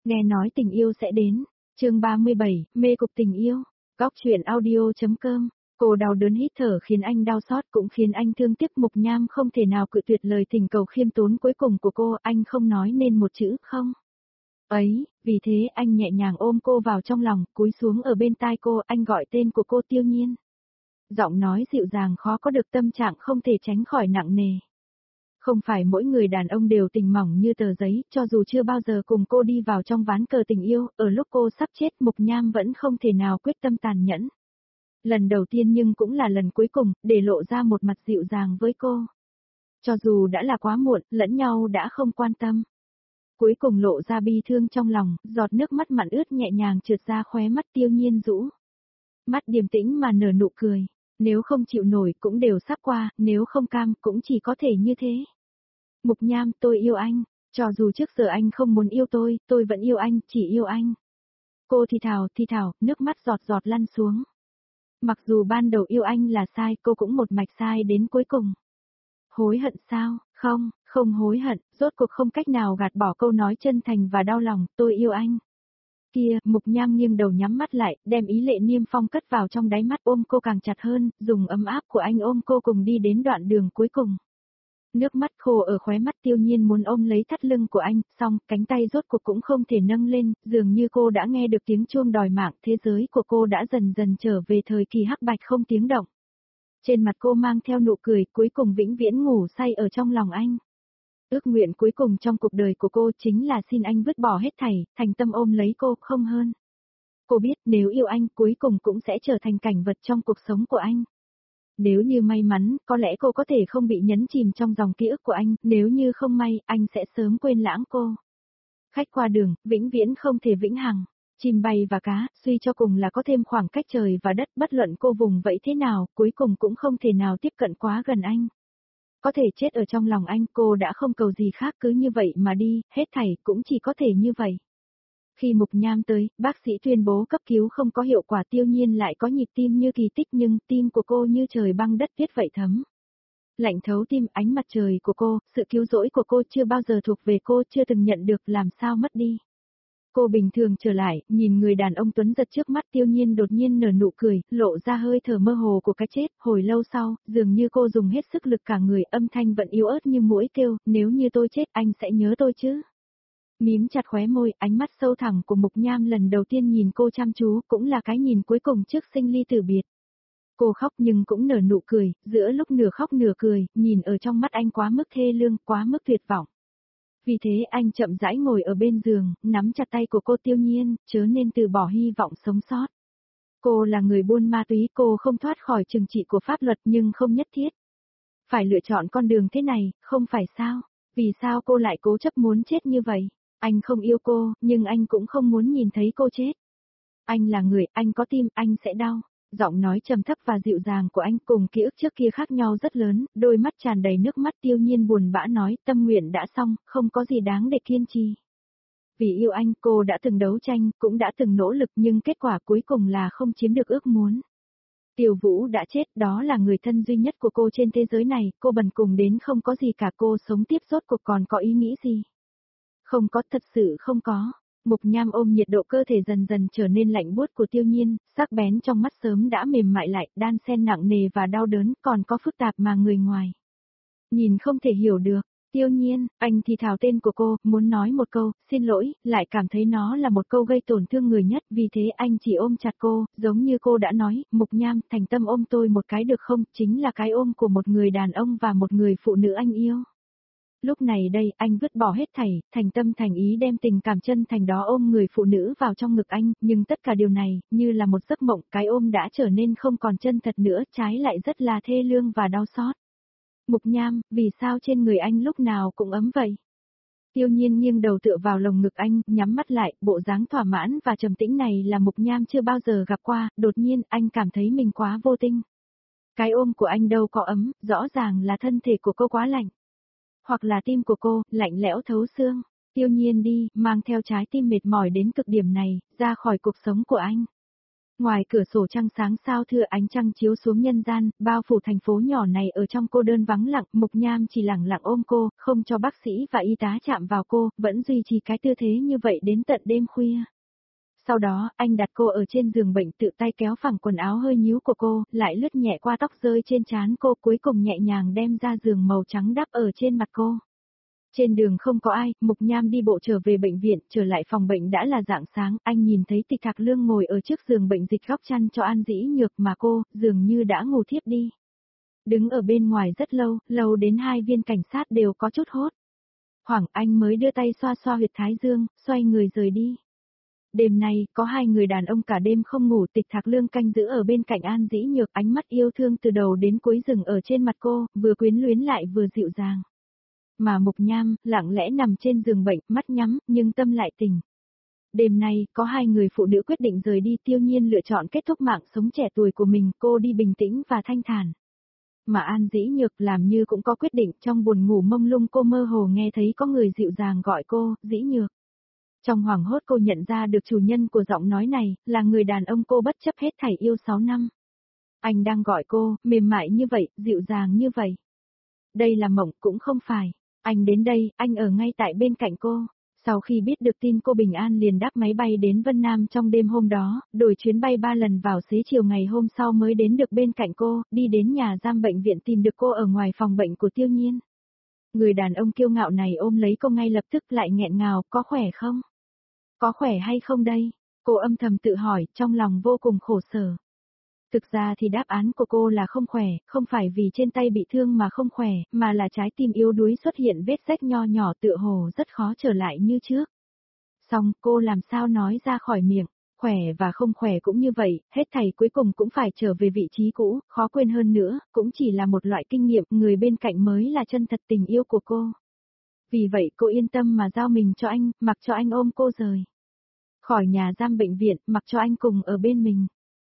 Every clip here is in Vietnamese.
Nghe nói tình yêu sẽ đến. Chương 37, mê cục tình yêu. Góc truyện audio.com. Cô đau đớn hít thở khiến anh đau xót cũng khiến anh thương tiếc. Mục Nham không thể nào cự tuyệt lời thỉnh cầu khiêm tốn cuối cùng của cô, anh không nói nên một chữ không. Ấy, vì thế anh nhẹ nhàng ôm cô vào trong lòng, cúi xuống ở bên tai cô, anh gọi tên của cô Tiêu Nhiên. Giọng nói dịu dàng khó có được, tâm trạng không thể tránh khỏi nặng nề. Không phải mỗi người đàn ông đều tình mỏng như tờ giấy, cho dù chưa bao giờ cùng cô đi vào trong ván cờ tình yêu, ở lúc cô sắp chết Mục Nham vẫn không thể nào quyết tâm tàn nhẫn. Lần đầu tiên nhưng cũng là lần cuối cùng, để lộ ra một mặt dịu dàng với cô. Cho dù đã là quá muộn, lẫn nhau đã không quan tâm. Cuối cùng lộ ra bi thương trong lòng, giọt nước mắt mặn ướt nhẹ nhàng trượt ra khóe mắt Tiêu Nhiên rũ. Mắt điềm tĩnh mà nở nụ cười. Nếu không chịu nổi cũng đều sắp qua, nếu không cam cũng chỉ có thể như thế. Mục Nham, tôi yêu anh, cho dù trước giờ anh không muốn yêu tôi vẫn yêu anh, chỉ yêu anh. Cô thì thào, nước mắt giọt giọt lăn xuống. Mặc dù ban đầu yêu anh là sai, cô cũng một mạch sai đến cuối cùng. Hối hận sao? Không hối hận, rốt cuộc không cách nào gạt bỏ câu nói chân thành và đau lòng, tôi yêu anh. Kia, Mục Nham nghiêng đầu nhắm mắt lại, đem ý lệ niêm phong cất vào trong đáy mắt, ôm cô càng chặt hơn, dùng ấm áp của anh ôm cô cùng đi đến đoạn đường cuối cùng. Nước mắt khô ở khóe mắt Tiêu Nhiên muốn ôm lấy thắt lưng của anh, song cánh tay rốt cuộc cũng không thể nâng lên, dường như cô đã nghe được tiếng chuông đòi mạng, thế giới của cô đã dần dần trở về thời kỳ hắc bạch không tiếng động. Trên mặt cô mang theo nụ cười, cuối cùng vĩnh viễn ngủ say ở trong lòng anh. Ước nguyện cuối cùng trong cuộc đời của cô chính là xin anh vứt bỏ hết thảy, thành tâm ôm lấy cô, không hơn. Cô biết nếu yêu anh cuối cùng cũng sẽ trở thành cảnh vật trong cuộc sống của anh. Nếu như may mắn, có lẽ cô có thể không bị nhấn chìm trong dòng ký ức của anh, nếu như không may, anh sẽ sớm quên lãng cô. Khách qua đường, vĩnh viễn không thể vĩnh hằng. Chim bay và cá, suy cho cùng là có thêm khoảng cách trời và đất, bất luận cô vùng vẫy thế nào, cuối cùng cũng không thể nào tiếp cận quá gần anh. Có thể chết ở trong lòng anh, cô đã không cầu gì khác, cứ như vậy mà đi, hết thảy cũng chỉ có thể như vậy. Khi Mục Nham tới, bác sĩ tuyên bố cấp cứu không có hiệu quả, Tiêu Nhiên lại có nhịp tim như kỳ tích, nhưng tim của cô như trời băng đất tuyết vậy thấm. Lạnh thấu tim, ánh mặt trời của cô, sự cứu rỗi của cô chưa bao giờ thuộc về cô, chưa từng nhận được, làm sao mất đi. Cô bình thường trở lại, nhìn người đàn ông tuấn giật trước mắt. Tiêu Nhiên đột nhiên nở nụ cười, lộ ra hơi thở mơ hồ của cái chết. Hồi lâu sau, dường như cô dùng hết sức lực cả người, âm thanh vẫn yếu ớt như muỗi kêu, nếu như tôi chết anh sẽ nhớ tôi chứ. Mím chặt khóe môi, ánh mắt sâu thẳm của Mục Nham lần đầu tiên nhìn cô chăm chú, cũng là cái nhìn cuối cùng trước sinh ly tử biệt. Cô khóc nhưng cũng nở nụ cười, giữa lúc nửa khóc nửa cười, nhìn ở trong mắt anh quá mức thê lương, quá mức tuyệt vọng. Vì thế anh chậm rãi ngồi ở bên giường, nắm chặt tay của cô. Tiêu Nhiên, chớ nên từ bỏ hy vọng sống sót. Cô là người buôn ma túy, cô không thoát khỏi trừng trị của pháp luật nhưng không nhất thiết. Phải lựa chọn con đường thế này, không phải sao? Vì sao cô lại cố chấp muốn chết như vậy? Anh không yêu cô, nhưng anh cũng không muốn nhìn thấy cô chết. Anh là người, anh có tim, anh sẽ đau. Giọng nói trầm thấp và dịu dàng của anh cùng ký ức trước kia khác nhau rất lớn, đôi mắt tràn đầy nước mắt. Tiêu Nhiên buồn bã nói, tâm nguyện đã xong, không có gì đáng để kiên trì. Vì yêu anh, cô đã từng đấu tranh, cũng đã từng nỗ lực, nhưng kết quả cuối cùng là không chiếm được ước muốn. Tiêu Vũ đã chết, đó là người thân duy nhất của cô trên thế giới này, cô bần cùng đến không có gì cả, cô sống tiếp rốt cuộc còn có ý nghĩ gì? Không có, thật sự không có. Mục Nham ôm nhiệt độ cơ thể dần dần trở nên lạnh buốt của Tiêu Nhiên, sắc bén trong mắt sớm đã mềm mại lại, đan xen nặng nề và đau đớn, còn có phức tạp mà người ngoài nhìn không thể hiểu được. Tiêu Nhiên, anh thì thào tên của cô, muốn nói một câu, xin lỗi, lại cảm thấy nó là một câu gây tổn thương người nhất, vì thế anh chỉ ôm chặt cô, giống như cô đã nói, Mục Nham, thành tâm ôm tôi một cái được không, chính là cái ôm của một người đàn ông và một người phụ nữ anh yêu. Lúc này đây, anh vứt bỏ hết thảy, thành tâm thành ý đem tình cảm chân thành đó ôm người phụ nữ vào trong ngực anh, nhưng tất cả điều này, như là một giấc mộng, cái ôm đã trở nên không còn chân thật nữa, trái lại rất là thê lương và đau xót. Mục Nham, vì sao trên người anh lúc nào cũng ấm vậy? Tiêu Nhiên nghiêng đầu tựa vào lồng ngực anh, nhắm mắt lại, bộ dáng thỏa mãn và trầm tĩnh này là Mục Nham chưa bao giờ gặp qua, đột nhiên anh cảm thấy mình quá vô tình. Cái ôm của anh đâu có ấm, rõ ràng là thân thể của cô quá lạnh. Hoặc là tim của cô, lạnh lẽo thấu xương. Tiêu Nhiên đi, mang theo trái tim mệt mỏi đến cực điểm này, ra khỏi cuộc sống của anh. Ngoài cửa sổ trăng sáng sao thưa, ánh trăng chiếu xuống nhân gian, bao phủ thành phố nhỏ này ở trong cô đơn vắng lặng, Mục Nham chỉ lẳng lặng ôm cô, không cho bác sĩ và y tá chạm vào cô, vẫn duy trì cái tư thế như vậy đến tận đêm khuya. Sau đó, anh đặt cô ở trên giường bệnh, tự tay kéo phẳng quần áo hơi nhíu của cô, lại lướt nhẹ qua tóc rơi trên trán cô, cuối cùng nhẹ nhàng đem ra giường màu trắng đắp ở trên mặt cô. Trên đường không có ai, Mục Nham đi bộ trở về bệnh viện, trở lại phòng bệnh đã là rạng sáng, anh nhìn thấy Tịch Thạc Lương ngồi ở trước giường bệnh dịch góc chăn cho An Dĩ Nhược mà cô, dường như đã ngủ thiếp đi. Đứng ở bên ngoài rất lâu, lâu đến hai viên cảnh sát đều có chút hốt. Hoảng anh mới đưa tay xoa xoa huyệt thái dương, xoay người rời đi. Đêm nay, có hai người đàn ông cả đêm không ngủ, Tịch Thạc Lương canh giữ ở bên cạnh An Dĩ Nhược, ánh mắt yêu thương từ đầu đến cuối dừng ở trên mặt cô, vừa quyến luyến lại vừa dịu dàng. Mà Mục Nham, lặng lẽ nằm trên giường bệnh, mắt nhắm, nhưng tâm lại tỉnh. Đêm nay, có hai người phụ nữ quyết định rời đi, Tiêu Nhiên lựa chọn kết thúc mạng sống trẻ tuổi của mình, cô đi bình tĩnh và thanh thản. Mà An Dĩ Nhược làm như cũng có quyết định, trong buồn ngủ mông lung cô mơ hồ nghe thấy có người dịu dàng gọi cô, Dĩ Nhược. Trong hoảng hốt cô nhận ra được chủ nhân của giọng nói này, là người đàn ông cô bất chấp hết thảy yêu 6 năm. Anh đang gọi cô, mềm mại như vậy, dịu dàng như vậy. Đây là mộng cũng không phải. Anh đến đây, anh ở ngay tại bên cạnh cô. Sau khi biết được tin cô bình an liền đáp máy bay đến Vân Nam trong đêm hôm đó, đổi chuyến bay 3 lần vào xế chiều ngày hôm sau mới đến được bên cạnh cô, đi đến nhà giam bệnh viện tìm được cô ở ngoài phòng bệnh của Tiêu Nhiên. Người đàn ông kiêu ngạo này ôm lấy cô ngay lập tức lại nghẹn ngào, có khỏe không? Có khỏe hay không đây? Cô âm thầm tự hỏi, trong lòng vô cùng khổ sở. Thực ra thì đáp án của cô là không khỏe, không phải vì trên tay bị thương mà không khỏe, mà là trái tim yếu đuối xuất hiện vết rách nho nhỏ tựa hồ rất khó trở lại như trước. Xong, cô làm sao nói ra khỏi miệng, khỏe và không khỏe cũng như vậy, hết thảy cuối cùng cũng phải trở về vị trí cũ, khó quên hơn nữa, cũng chỉ là một loại kinh nghiệm, người bên cạnh mới là chân thật tình yêu của cô. Vì vậy cô yên tâm mà giao mình cho anh, mặc cho anh ôm cô rời khỏi nhà giam bệnh viện, mặc cho anh cùng ở bên mình.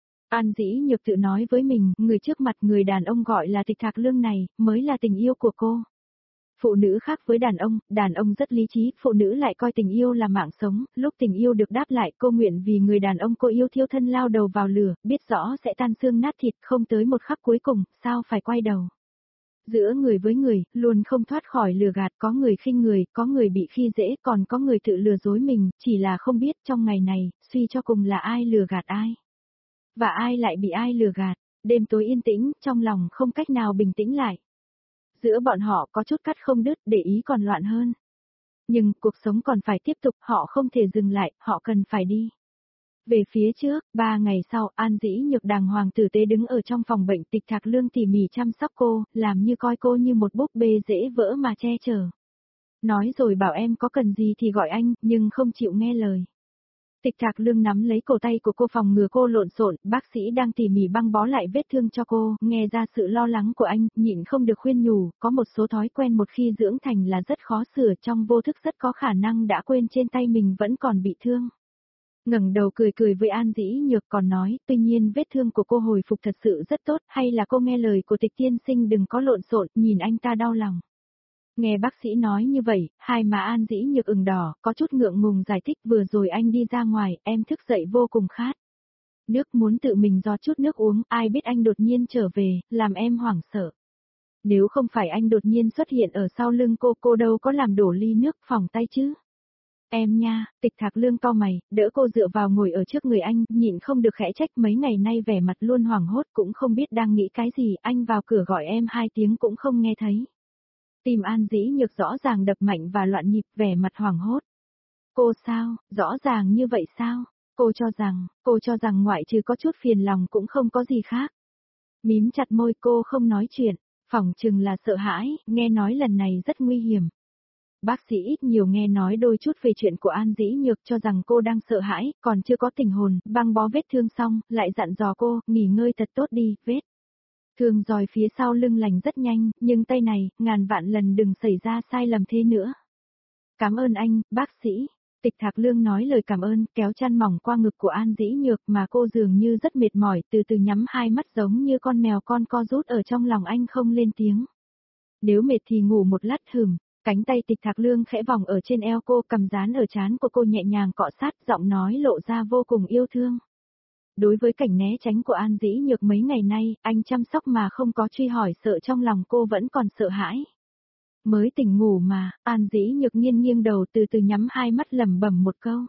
An Dĩ Nhược tự nói với mình, người trước mặt người đàn ông gọi là Tịch Thạc Lương này, mới là tình yêu của cô. Phụ nữ khác với đàn ông rất lý trí, phụ nữ lại coi tình yêu là mạng sống, lúc tình yêu được đáp lại cô nguyện vì người đàn ông cô yêu thiêu thân lao đầu vào lửa, biết rõ sẽ tan xương nát thịt, không tới một khắc cuối cùng, sao phải quay đầu. Giữa người với người, luôn không thoát khỏi lừa gạt, có người khinh người, có người bị khi dễ, còn có người tự lừa dối mình, chỉ là không biết trong ngày này, suy cho cùng là ai lừa gạt ai. Và ai lại bị ai lừa gạt, đêm tối yên tĩnh, trong lòng không cách nào bình tĩnh lại. Giữa bọn họ có chút cắt không đứt, để ý còn loạn hơn. Nhưng, cuộc sống còn phải tiếp tục, họ không thể dừng lại, họ cần phải đi. Về phía trước, 3 ngày sau, An Dĩ Nhược đàng hoàng tử tế đứng ở trong phòng bệnh, Tịch Thạc Lương tỉ mỉ chăm sóc cô, làm như coi cô như một búp bê dễ vỡ mà che chở. Nói rồi bảo em có cần gì thì gọi anh, nhưng không chịu nghe lời. Tịch Thạc Lương nắm lấy cổ tay của cô phòng ngừa cô lộn xộn, bác sĩ đang tỉ mỉ băng bó lại vết thương cho cô, nghe ra sự lo lắng của anh, nhịn không được khuyên nhủ, có một số thói quen một khi dưỡng thành là rất khó sửa, trong vô thức rất có khả năng đã quên trên tay mình vẫn còn bị thương. Ngẩng đầu cười cười với An Dĩ Nhược còn nói, tuy nhiên vết thương của cô hồi phục thật sự rất tốt, hay là cô nghe lời của Tịch tiên sinh đừng có lộn xộn, nhìn anh ta đau lòng. Nghe bác sĩ nói như vậy, hai má An Dĩ Nhược ửng đỏ, có chút ngượng ngùng giải thích, vừa rồi anh đi ra ngoài, em thức dậy vô cùng khát. Nước muốn tự mình giọt chút nước uống, ai biết anh đột nhiên trở về, làm em hoảng sợ. Nếu không phải anh đột nhiên xuất hiện ở sau lưng cô đâu có làm đổ ly nước phòng tay chứ. Em nha, Tịch Thạc Lương cau mày, đỡ cô dựa vào ngồi ở trước người anh, nhịn không được khẽ trách, mấy ngày nay vẻ mặt luôn hoảng hốt cũng không biết đang nghĩ cái gì, anh vào cửa gọi em 2 tiếng cũng không nghe thấy. Tim An Dĩ Nhược rõ ràng đập mạnh và loạn nhịp, vẻ mặt hoảng hốt. Cô sao, rõ ràng như vậy sao? Cô cho rằng ngoại trừ có chút phiền lòng cũng không có gì khác. Mím chặt môi cô không nói chuyện, phỏng chừng là sợ hãi, nghe nói lần này rất nguy hiểm. Bác sĩ ít nhiều nghe nói đôi chút về chuyện của An Dĩ Nhược cho rằng cô đang sợ hãi, còn chưa có tình hồn, băng bó vết thương xong, lại dặn dò cô, nghỉ ngơi thật tốt đi, vết thương roi phía sau lưng lành rất nhanh, nhưng tay này, ngàn vạn lần đừng xảy ra sai lầm thế nữa. Cảm ơn anh, bác sĩ. Tịch Thạc Lương nói lời cảm ơn, kéo chăn mỏng qua ngực của An Dĩ Nhược mà cô dường như rất mệt mỏi, từ từ nhắm hai mắt giống như con mèo con co rút ở trong lòng anh không lên tiếng. Nếu mệt thì ngủ một lát hửm. Cánh tay Tịch Thạc Lương khẽ vòng ở trên eo cô, cầm dán ở trán của cô nhẹ nhàng cọ sát, giọng nói lộ ra vô cùng yêu thương. Đối với cảnh né tránh của An Dĩ Nhược mấy ngày nay, anh chăm sóc mà không có truy hỏi sợ trong lòng cô vẫn còn sợ hãi. Mới tỉnh ngủ mà, An Dĩ Nhược nghiêng đầu từ từ nhắm hai mắt lẩm bẩm một câu.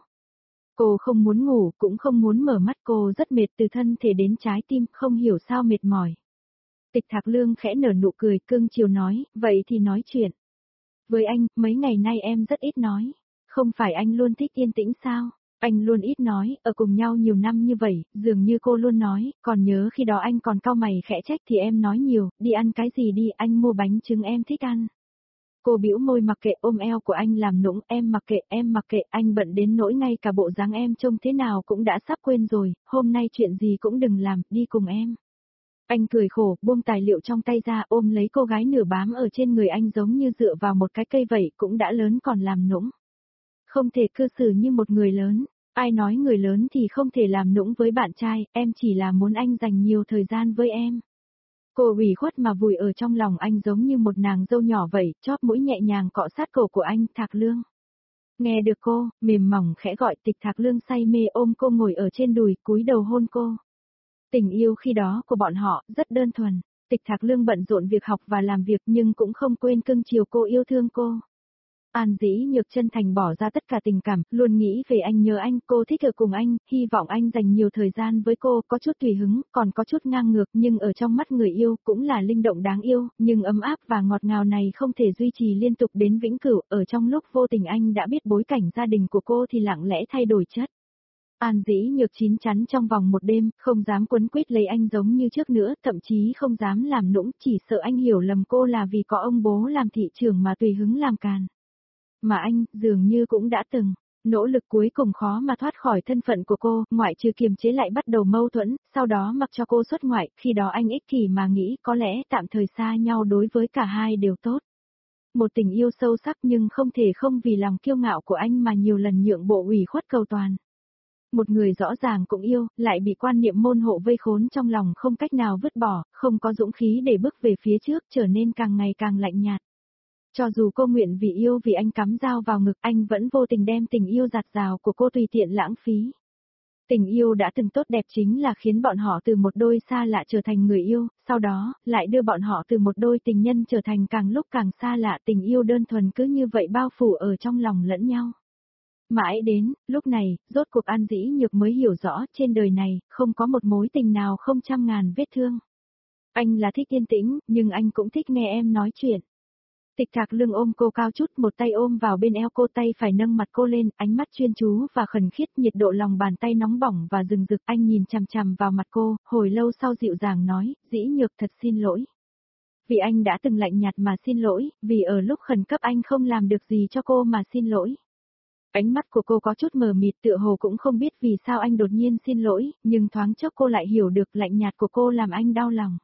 Cô không muốn ngủ, cũng không muốn mở mắt, cô rất mệt từ thân thể đến trái tim, không hiểu sao mệt mỏi. Tịch Thạc Lương khẽ nở nụ cười cưng chiều nói, vậy thì nói chuyện. Với anh, mấy ngày nay em rất ít nói. Không phải anh luôn thích yên tĩnh sao? Anh luôn ít nói, ở cùng nhau nhiều năm như vậy, dường như cô luôn nói, còn nhớ khi đó anh còn cau mày khẽ trách thì em nói nhiều, đi ăn cái gì đi, anh mua bánh trứng em thích ăn. Cô bĩu môi mặc kệ, ôm eo của anh làm nũng, em mặc kệ, anh bận đến nỗi ngay cả bộ dáng em trông thế nào cũng đã sắp quên rồi, hôm nay chuyện gì cũng đừng làm, đi cùng em. Anh cười khổ, buông tài liệu trong tay ra, ôm lấy cô gái nửa bám ở trên người anh giống như dựa vào một cái cây vậy, cũng đã lớn còn làm nũng. Không thể cư xử như một người lớn, ai nói người lớn thì không thể làm nũng với bạn trai, em chỉ là muốn anh dành nhiều thời gian với em. Cô ủy khuất mà vùi ở trong lòng anh giống như một nàng dâu nhỏ vậy, chóp mũi nhẹ nhàng cọ sát cổ của anh, Thạc Lương. Nghe được cô, mềm mỏng khẽ gọi, Tịch Thạc Lương say mê ôm cô ngồi ở trên đùi, cúi đầu hôn cô. Tình yêu khi đó của bọn họ rất đơn thuần, Tịch Thạc Lương bận rộn việc học và làm việc nhưng cũng không quên cưng chiều cô, yêu thương cô. An Dĩ Nhược chân thành bỏ ra tất cả tình cảm, luôn nghĩ về anh, nhớ anh, cô thích ở cùng anh, hy vọng anh dành nhiều thời gian với cô, có chút tùy hứng, còn có chút ngang ngược, nhưng ở trong mắt người yêu cũng là linh động đáng yêu, nhưng ấm áp và ngọt ngào này không thể duy trì liên tục đến vĩnh cửu, ở trong lúc vô tình anh đã biết bối cảnh gia đình của cô thì lặng lẽ thay đổi chất. An Dĩ Nhược chín chắn trong vòng một đêm, không dám quấn quýt lấy anh giống như trước nữa, thậm chí không dám làm nũng, chỉ sợ anh hiểu lầm cô là vì có ông bố làm thị trưởng mà tùy hứng làm càn. Mà anh, dường như cũng đã từng, nỗ lực cuối cùng khó mà thoát khỏi thân phận của cô, ngoại trừ kiềm chế lại bắt đầu mâu thuẫn, sau đó mặc cho cô xuất ngoại, khi đó anh ích kỷ mà nghĩ có lẽ tạm thời xa nhau đối với cả hai đều tốt. Một tình yêu sâu sắc nhưng không thể không vì lòng kiêu ngạo của anh mà nhiều lần nhượng bộ ủy khuất cầu toàn. Một người rõ ràng cũng yêu, lại bị quan niệm môn hộ vây khốn trong lòng không cách nào vứt bỏ, không có dũng khí để bước về phía trước, trở nên càng ngày càng lạnh nhạt. Cho dù cô nguyện vì yêu vì anh cắm dao vào ngực, anh vẫn vô tình đem tình yêu dạt dào của cô tùy tiện lãng phí. Tình yêu đã từng tốt đẹp chính là khiến bọn họ từ một đôi xa lạ trở thành người yêu, sau đó, lại đưa bọn họ từ một đôi tình nhân trở thành càng lúc càng xa lạ, tình yêu đơn thuần cứ như vậy bao phủ ở trong lòng lẫn nhau. Mãi đến, lúc này, rốt cuộc An Dĩ Nhược mới hiểu rõ, trên đời này, không có một mối tình nào không trăm ngàn vết thương. Anh là thích yên tĩnh, nhưng anh cũng thích nghe em nói chuyện. Tịch Thạc Lương ôm cô cao chút, một tay ôm vào bên eo cô, tay phải nâng mặt cô lên, ánh mắt chuyên chú và khẩn khiết, nhiệt độ lòng bàn tay nóng bỏng và rừng rực, anh nhìn chằm chằm vào mặt cô, hồi lâu sau dịu dàng nói, Dĩ Nhược thật xin lỗi. Vì anh đã từng lạnh nhạt mà xin lỗi, vì ở lúc khẩn cấp anh không làm được gì cho cô mà xin lỗi. Ánh mắt của cô có chút mờ mịt, tựa hồ cũng không biết vì sao anh đột nhiên xin lỗi, nhưng thoáng chốc cô lại hiểu được lạnh nhạt của cô làm anh đau lòng.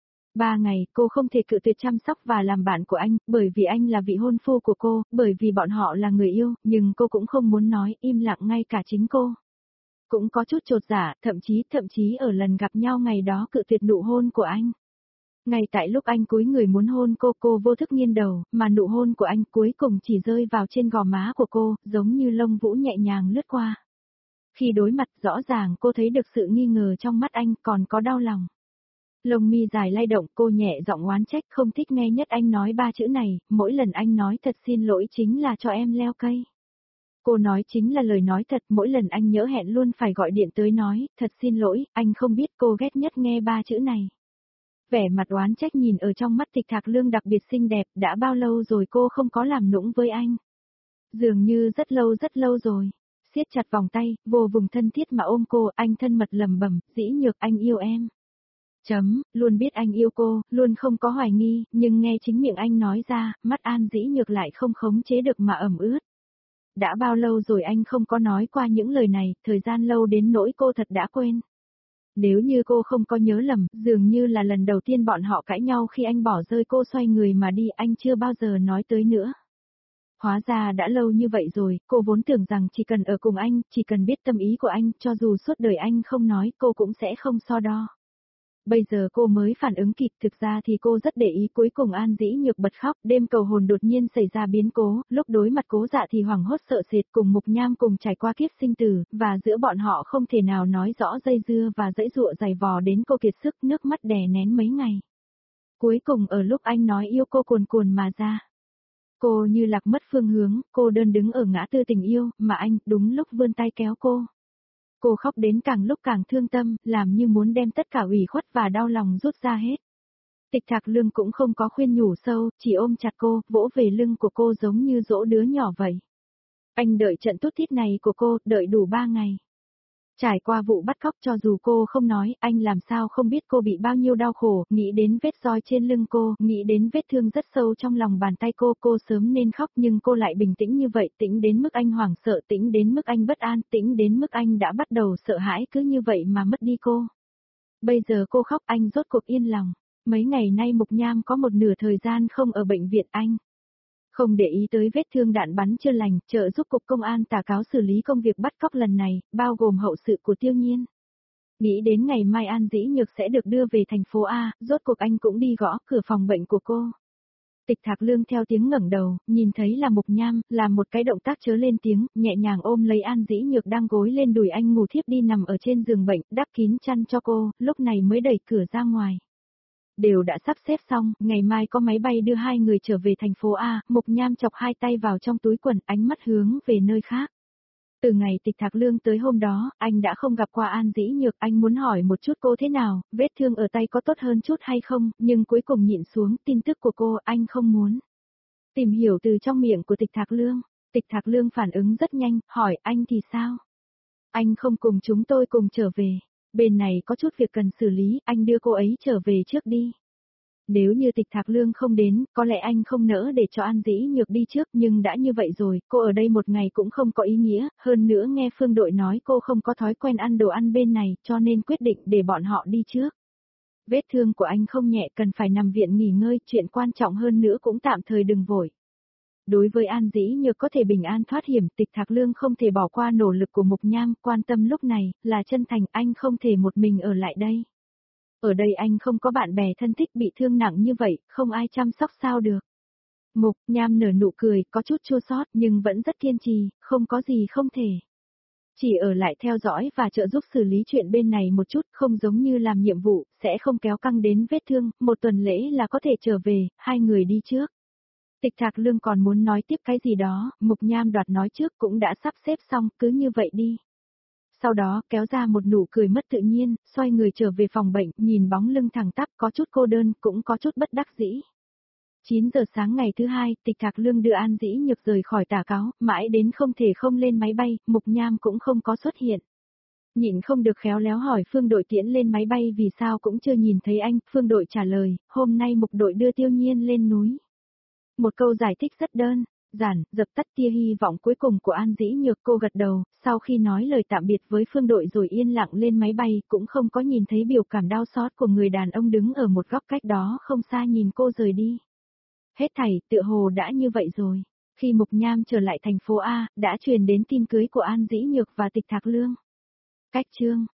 3 ngày, cô không thể cự tuyệt chăm sóc và làm bạn của anh, bởi vì anh là vị hôn phu của cô, bởi vì bọn họ là người yêu, nhưng cô cũng không muốn nói, im lặng ngay cả chính cô. Cũng có chút chột dạ, thậm chí ở lần gặp nhau ngày đó cự tuyệt nụ hôn của anh. Ngay tại lúc anh cúi người muốn hôn cô vô thức nghiêng đầu, mà nụ hôn của anh cuối cùng chỉ rơi vào trên gò má của cô, giống như lông vũ nhẹ nhàng lướt qua. Khi đối mặt rõ ràng cô thấy được sự nghi ngờ trong mắt anh, còn có đau lòng. Lông mi dài lay động, cô nhẹ giọng oán trách, không thích nghe nhất anh nói 3 chữ này, mỗi lần anh nói thật xin lỗi chính là cho em leo cây. Cô nói chính là lời nói thật, mỗi lần anh nhỡ hẹn luôn phải gọi điện tới nói, thật xin lỗi, anh không biết cô ghét nhất nghe 3 chữ này. Vẻ mặt oán trách nhìn ở trong mắt Tịch Thạc Lương đặc biệt xinh đẹp, đã bao lâu rồi cô không có làm nũng với anh. Dường như rất lâu rồi. Siết chặt vòng tay, vô vùng thân thiết mà ôm cô, anh thân mật lẩm bẩm, Dĩ Nhược anh yêu em. Luôn biết anh yêu cô, luôn không có hoài nghi, nhưng nghe chính miệng anh nói ra, mắt An Dĩ Nhược lại không khống chế được mà ẩm ướt. Đã bao lâu rồi anh không có nói qua những lời này, thời gian lâu đến nỗi cô thật đã quên. Nếu như cô không có nhớ lầm, dường như là lần đầu tiên bọn họ cãi nhau khi anh bỏ rơi cô xoay người mà đi, anh chưa bao giờ nói tới nữa. Hóa ra đã lâu như vậy rồi, cô vốn tưởng rằng chỉ cần ở cùng anh, chỉ cần biết tâm ý của anh, cho dù suốt đời anh không nói, cô cũng sẽ không so đo. Bây giờ cô mới phản ứng kịp, thực ra thì cô rất để ý. Cuối cùng An Dĩ Nhược bật khóc, đêm cầu hồn đột nhiên xảy ra biến cố, lúc đối mặt Cố Dạ thì hoảng hốt sợ sệt, cùng Mục Nham cùng trải qua kiếp sinh tử, và giữa bọn họ không thể nào nói rõ dây dưa và dãy dụa dày vò đến cô kiệt sức, nước mắt đè nén mấy ngày. Cuối cùng ở lúc anh nói yêu cô cuồn cuồn mà ra. Cô như lạc mất phương hướng, cô đơn đứng ở ngã tư tình yêu, mà anh đúng lúc vươn tay kéo cô. Cô khóc đến càng lúc càng thương tâm, làm như muốn đem tất cả ủy khuất và đau lòng rút ra hết. Tịch Thạc Lương cũng không có khuyên nhủ sâu, chỉ ôm chặt cô, vỗ về lưng của cô giống như dỗ đứa nhỏ vậy. Anh đợi trận tút tít này của cô, đợi đủ 3 ngày. Trải qua vụ bắt cóc, cho dù cô không nói, anh làm sao không biết cô bị bao nhiêu đau khổ, nghĩ đến vết roi trên lưng cô, nghĩ đến vết thương rất sâu trong lòng bàn tay cô sớm nên khóc nhưng cô lại bình tĩnh như vậy, tĩnh đến mức anh hoảng sợ, tĩnh đến mức anh bất an, tĩnh đến mức anh đã bắt đầu sợ hãi cứ như vậy mà mất đi cô. Bây giờ cô khóc anh rốt cuộc yên lòng. Mấy ngày nay Mục Nham có một nửa thời gian không ở bệnh viện anh. Không để ý tới vết thương đạn bắn chưa lành, trợ giúp cục công an tà cáo xử lý công việc bắt cóc lần này, bao gồm hậu sự của Tiêu Nhiên. Nghĩ đến ngày mai An Dĩ Nhược sẽ được đưa về thành phố A, rốt cuộc anh cũng đi gõ cửa phòng bệnh của cô. Tịch Thạc Lương theo tiếng ngẩng đầu, nhìn thấy là Mục Nham, làm một cái động tác chớ lên tiếng, nhẹ nhàng ôm lấy An Dĩ Nhược đang gối lên đùi anh ngủ thiếp đi nằm ở trên giường bệnh, đắp kín chăn cho cô, lúc này mới đẩy cửa ra ngoài. Đều đã sắp xếp xong, ngày mai có máy bay đưa hai người trở về thành phố A, Mục Nham chọc hai tay vào trong túi quần, ánh mắt hướng về nơi khác. Từ ngày Tịch Thạc Lương tới hôm đó, anh đã không gặp qua An Dĩ Nhược, anh muốn hỏi một chút cô thế nào, vết thương ở tay có tốt hơn chút hay không, nhưng cuối cùng nhịn xuống tin tức của cô, anh không muốn tìm hiểu từ trong miệng của Tịch Thạc Lương. Tịch Thạc Lương phản ứng rất nhanh, hỏi anh thì sao? Anh không cùng chúng tôi cùng trở về. Bên này có chút việc cần xử lý, anh đưa cô ấy trở về trước đi. Nếu như Tịch Thạc Lương không đến, có lẽ anh không nỡ để cho An Dĩ Nhược đi trước, nhưng đã như vậy rồi, cô ở đây một ngày cũng không có ý nghĩa, hơn nữa nghe Phương Đội nói cô không có thói quen ăn đồ ăn bên này, cho nên quyết định để bọn họ đi trước. Vết thương của anh không nhẹ, cần phải nằm viện nghỉ ngơi, chuyện quan trọng hơn nữa cũng tạm thời đừng vội. Đối với An Dĩ Nhược có thể bình an thoát hiểm, Tịch Thạc Lương không thể bỏ qua nỗ lực của Mục Nham, quan tâm lúc này, là chân thành, anh không thể một mình ở lại đây. Ở đây anh không có bạn bè thân thích bị thương nặng như vậy, không ai chăm sóc sao được. Mục Nham nở nụ cười, có chút chua xót nhưng vẫn rất kiên trì, không có gì không thể. Chỉ ở lại theo dõi và trợ giúp xử lý chuyện bên này một chút, không giống như làm nhiệm vụ, sẽ không kéo căng đến vết thương, một tuần lễ là có thể trở về, hai người đi trước. Tịch Thạc Lương còn muốn nói tiếp cái gì đó, Mục Nham đoạt nói trước cũng đã sắp xếp xong, cứ như vậy đi. Sau đó, kéo ra một nụ cười mất tự nhiên, xoay người trở về phòng bệnh, nhìn bóng lưng thẳng tắp, có chút cô đơn, cũng có chút bất đắc dĩ. 9 giờ sáng ngày thứ hai, Tịch Thạc Lương đưa An Dĩ Nhược rời khỏi tà cáo, mãi đến không thể không lên máy bay, Mục Nham cũng không có xuất hiện. Nhịn không được khéo léo hỏi Phương Đội tiễn lên máy bay vì sao cũng chưa nhìn thấy anh, Phương Đội trả lời, hôm nay Mục Đội đưa Tiêu Nhiên lên núi. Một câu giải thích rất đơn giản, dập tắt tia hy vọng cuối cùng của An Dĩ Nhược, cô gật đầu, sau khi nói lời tạm biệt với Phương Đội rồi yên lặng lên máy bay, cũng không có nhìn thấy biểu cảm đau xót của người đàn ông đứng ở một góc cách đó không xa nhìn cô rời đi. Hết thảy, tựa hồ đã như vậy rồi. Khi Mục Nham trở lại thành phố A, đã truyền đến tin cưới của An Dĩ Nhược và Tịch Thạc Lương. Cách chương